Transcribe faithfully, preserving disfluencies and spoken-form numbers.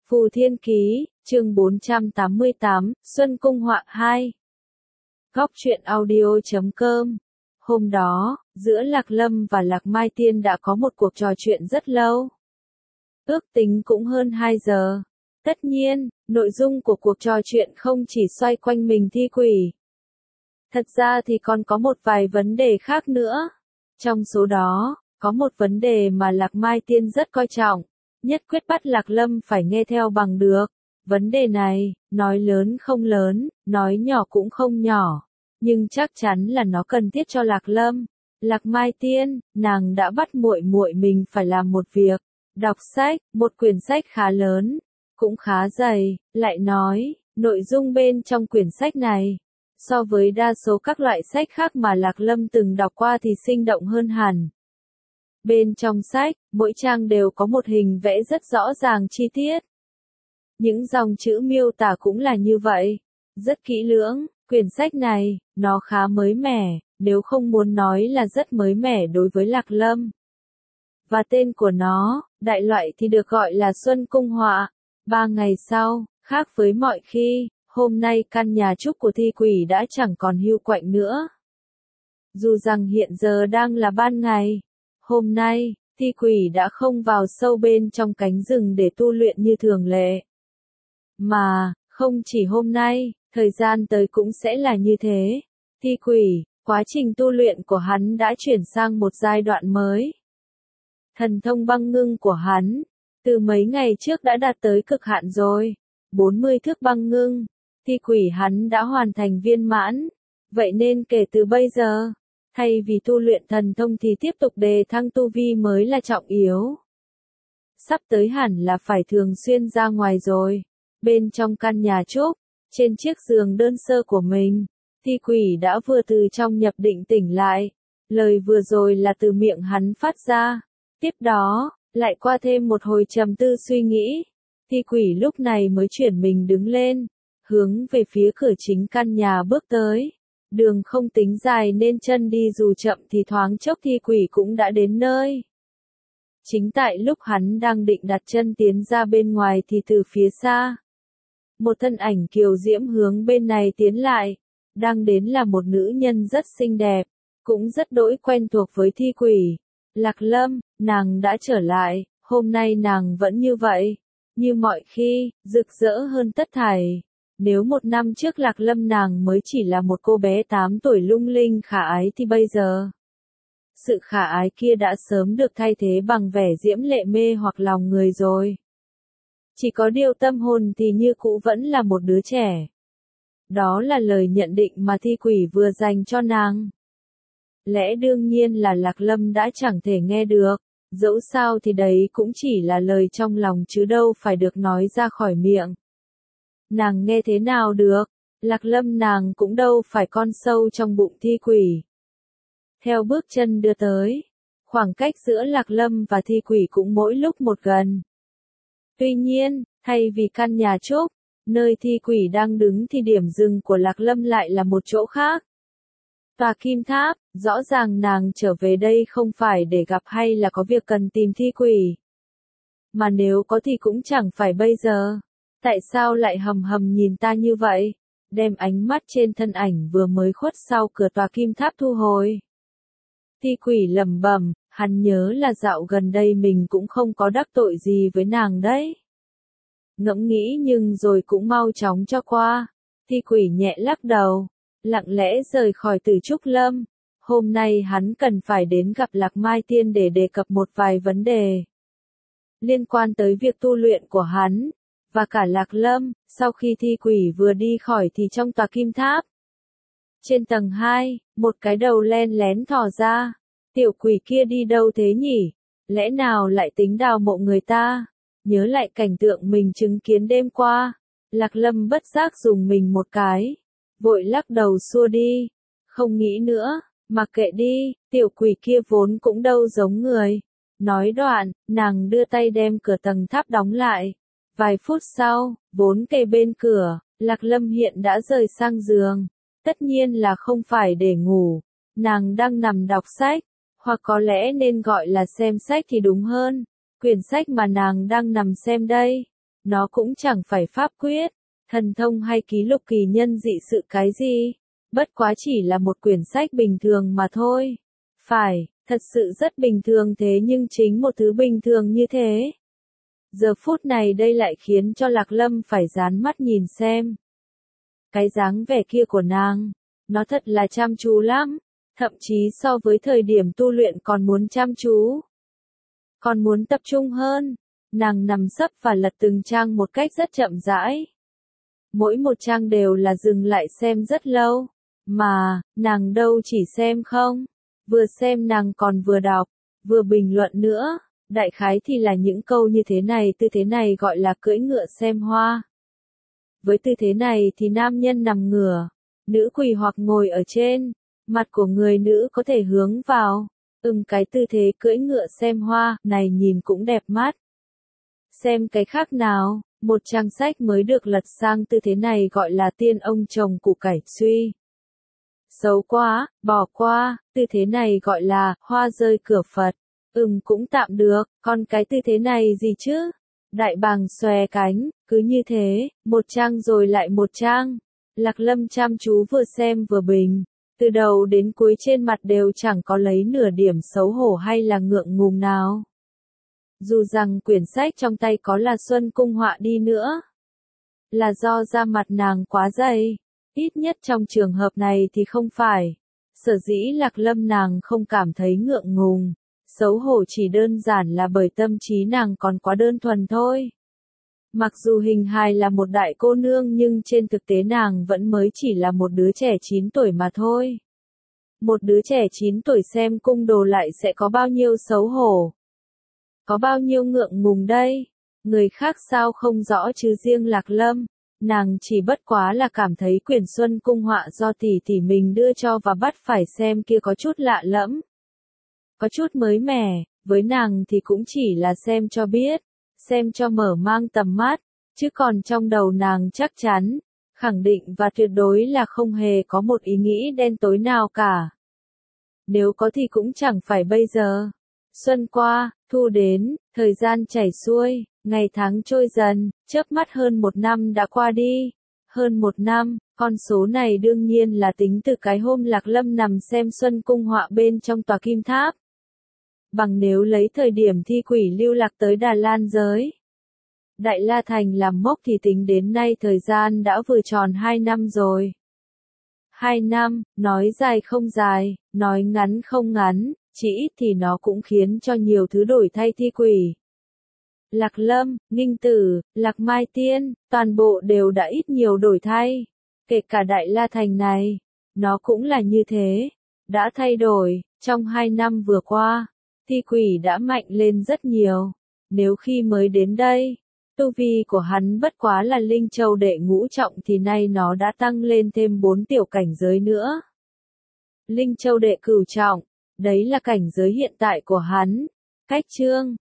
Phù Thiên Ký, chương bốn trăm tám mươi tám, Xuân Cung Họa hai. Góc truyện audio chấm com. Hôm đó, giữa Lạc Lâm và Lạc Mai Tiên đã có một cuộc trò chuyện rất lâu. Ước tính cũng hơn hai giờ. Tất nhiên, nội dung của cuộc trò chuyện không chỉ xoay quanh mình Thi Quỷ. Thật ra thì còn có một vài vấn đề khác nữa. Trong số đó, có một vấn đề mà Lạc Mai Tiên rất coi trọng. Nhất quyết bắt Lạc Lâm phải nghe theo bằng được. Vấn đề này, nói lớn không lớn, nói nhỏ cũng không nhỏ. Nhưng chắc chắn là nó cần thiết cho Lạc Lâm. Lạc Mai Tiên, nàng đã bắt muội muội mình phải làm một việc. Đọc sách, một quyển sách khá lớn, cũng khá dày, lại nói, nội dung bên trong quyển sách này, so với đa số các loại sách khác mà Lạc Lâm từng đọc qua thì sinh động hơn hẳn. Bên trong sách, mỗi trang đều có một hình vẽ rất rõ ràng chi tiết. Những dòng chữ miêu tả cũng là như vậy, rất kỹ lưỡng. Quyển sách này, nó khá mới mẻ, nếu không muốn nói là rất mới mẻ đối với Lạc Lâm. Và tên của nó, đại loại thì được gọi là Xuân Cung Họa. Ba ngày sau, khác với mọi khi, hôm nay căn nhà trúc của Thi Quỷ đã chẳng còn hiu quạnh nữa. Dù rằng hiện giờ đang là ban ngày, hôm nay, Thi Quỷ đã không vào sâu bên trong cánh rừng để tu luyện như thường lệ. Mà, không chỉ hôm nay, thời gian tới cũng sẽ là như thế. Thi Quỷ, quá trình tu luyện của hắn đã chuyển sang một giai đoạn mới. Thần thông băng ngưng của hắn, từ mấy ngày trước đã đạt tới cực hạn rồi. bốn mươi thước băng ngưng, Thi Quỷ hắn đã hoàn thành viên mãn. Vậy nên kể từ bây giờ, thay vì tu luyện thần thông thì tiếp tục đề thăng tu vi mới là trọng yếu. Sắp tới hẳn là phải thường xuyên ra ngoài rồi. Bên trong căn nhà trúc, trên chiếc giường đơn sơ của mình, Thi Quỷ đã vừa từ trong nhập định tỉnh lại. Lời vừa rồi là từ miệng hắn phát ra. Tiếp đó, lại qua thêm một hồi trầm tư suy nghĩ. Thi Quỷ lúc này mới chuyển mình đứng lên, hướng về phía cửa chính căn nhà bước tới. Đường không tính dài nên chân đi dù chậm thì thoáng chốc Thi Quỷ cũng đã đến nơi. Chính tại lúc hắn đang định đặt chân tiến ra bên ngoài thì từ phía xa, một thân ảnh kiều diễm hướng bên này tiến lại. Đang đến là một nữ nhân rất xinh đẹp, cũng rất đỗi quen thuộc với Thi Quỷ. Lạc Lâm, nàng đã trở lại, hôm nay nàng vẫn như vậy, như mọi khi, rực rỡ hơn tất thảy. Nếu một năm trước Lạc Lâm nàng mới chỉ là một cô bé tám tuổi lung linh khả ái thì bây giờ, sự khả ái kia đã sớm được thay thế bằng vẻ diễm lệ mê hoặc lòng người rồi. Chỉ có điều tâm hồn thì như cũ vẫn là một đứa trẻ. Đó là lời nhận định mà Thi Quỷ vừa dành cho nàng. Lẽ đương nhiên là Lạc Lâm đã chẳng thể nghe được, dẫu sao thì đấy cũng chỉ là lời trong lòng chứ đâu phải được nói ra khỏi miệng. Nàng nghe thế nào được, Lạc Lâm nàng cũng đâu phải con sâu trong bụng Thi Quỷ. Theo bước chân đưa tới, khoảng cách giữa Lạc Lâm và Thi Quỷ cũng mỗi lúc một gần. Tuy nhiên, thay vì căn nhà trúc, nơi Thi Quỷ đang đứng thì điểm dừng của Lạc Lâm lại là một chỗ khác. Tòa Kim Tháp, rõ ràng nàng trở về đây không phải để gặp hay là có việc cần tìm Thi Quỷ. Mà nếu có thì cũng chẳng phải bây giờ. Tại sao lại hầm hầm nhìn ta như vậy? Đem ánh mắt trên thân ảnh vừa mới khuất sau cửa Tòa Kim Tháp thu hồi. Thi Quỷ lẩm bẩm, hắn nhớ là dạo gần đây mình cũng không có đắc tội gì với nàng đấy. Ngẫm nghĩ nhưng rồi cũng mau chóng cho qua. Thi Quỷ nhẹ lắc đầu, lặng lẽ rời khỏi Tử Trúc Lâm. Hôm nay hắn cần phải đến gặp Lạc Mai Tiên để đề cập một vài vấn đề liên quan tới việc tu luyện của hắn, và cả Lạc Lâm. Sau khi Thi Quỷ vừa đi khỏi thì trong Tòa Kim Tháp, trên tầng hai, một cái đầu len lén thò ra. Tiểu quỷ kia đi đâu thế nhỉ? Lẽ nào lại tính đào mộ người ta? Nhớ lại cảnh tượng mình chứng kiến đêm qua, Lạc Lâm bất giác dùng mình một cái, vội lắc đầu xua đi. Không nghĩ nữa, mặc kệ đi, tiểu quỷ kia vốn cũng đâu giống người. Nói đoạn, nàng đưa tay đem cửa tầng tháp đóng lại. Vài phút sau, vốn kề bên cửa, Lạc Lâm hiện đã rời sang giường. Tất nhiên là không phải để ngủ, nàng đang nằm đọc sách, hoặc có lẽ nên gọi là xem sách thì đúng hơn. Quyển sách mà nàng đang nằm xem đây, Nó cũng chẳng phải pháp quyết, thần thông hay ký lục kỳ nhân dị sự cái gì. Bất quá chỉ là một quyển sách bình thường mà thôi. Phải, thật sự rất bình thường thế nhưng chính một thứ bình thường như thế. Giờ phút này đây lại khiến cho Lạc Lâm phải dán mắt nhìn xem. Cái dáng vẻ kia của nàng, nó thật là chăm chú lắm, thậm chí so với thời điểm tu luyện còn muốn chăm chú. Còn muốn tập trung hơn, nàng nằm sấp và lật từng trang một cách rất chậm rãi. Mỗi một trang đều là dừng lại xem rất lâu, mà, nàng đâu chỉ xem không, vừa xem nàng còn vừa đọc, vừa bình luận nữa. Đại khái thì là những câu như thế này, tư thế này gọi là cưỡi ngựa xem hoa. Với tư thế này thì nam nhân nằm ngửa, nữ quỳ hoặc ngồi ở trên, mặt của người nữ có thể hướng vào. Ừm cái tư thế cưỡi ngựa xem hoa này nhìn cũng đẹp mắt. Xem cái khác nào, một trang sách mới được lật sang tư thế này gọi là tiên ông chồng củ cải suy. Xấu quá, bỏ qua, tư thế này gọi là hoa rơi cửa Phật. Ừm cũng tạm được, còn cái tư thế này gì chứ? Đại bàng xòe cánh, cứ như thế, một trang rồi lại một trang. Lạc Lâm chăm chú vừa xem vừa bình, từ đầu đến cuối trên mặt đều chẳng có lấy nửa điểm xấu hổ hay là ngượng ngùng nào. Dù rằng quyển sách trong tay có là Xuân Cung họa đi nữa, là do da mặt nàng quá dày, ít nhất trong trường hợp này thì không phải. Sở dĩ Lạc Lâm nàng không cảm thấy ngượng ngùng, xấu hổ chỉ đơn giản là bởi tâm trí nàng còn quá đơn thuần thôi. Mặc dù hình hài là một đại cô nương nhưng trên thực tế nàng vẫn mới chỉ là một đứa trẻ chín tuổi mà thôi. Một đứa trẻ chín tuổi xem cung đồ lại sẽ có bao nhiêu xấu hổ, có bao nhiêu ngượng ngùng đây. Người khác sao không rõ chứ riêng Lạc Lâm, nàng chỉ bất quá là cảm thấy quyển Xuân Cung họa do tỷ tỷ mình đưa cho và bắt phải xem kia có chút lạ lẫm, có chút mới mẻ, với nàng thì cũng chỉ là xem cho biết, xem cho mở mang tầm mắt, chứ còn trong đầu nàng chắc chắn, khẳng định và tuyệt đối là không hề có một ý nghĩ đen tối nào cả. Nếu có thì cũng chẳng phải bây giờ. Xuân qua, thu đến, thời gian chảy xuôi, ngày tháng trôi dần, chớp mắt hơn một năm đã qua đi. Hơn một năm, con số này đương nhiên là tính từ cái hôm Lạc Lâm nằm xem Xuân Cung họa bên trong tòa kim tháp. Bằng nếu lấy thời điểm thi quỷ lưu lạc tới Đà Lan giới, Đại La Thành làm mốc thì tính đến nay thời gian đã vừa tròn hai năm rồi. Hai năm, nói dài không dài, nói ngắn không ngắn, chỉ ít thì nó cũng khiến cho nhiều thứ đổi thay thi quỷ. Lạc Lâm, Nghinh Tử, Lạc Mai Tiên, toàn bộ đều đã ít nhiều đổi thay. Kể cả Đại La Thành này, nó cũng là như thế, đã thay đổi, trong hai năm vừa qua, thi quỷ đã mạnh lên rất nhiều. Nếu khi mới đến đây, tu vi của hắn bất quá là Linh Châu đệ ngũ trọng thì nay nó đã tăng lên thêm bốn tiểu cảnh giới nữa. Linh Châu đệ cửu trọng, đấy là cảnh giới hiện tại của hắn. Cách chương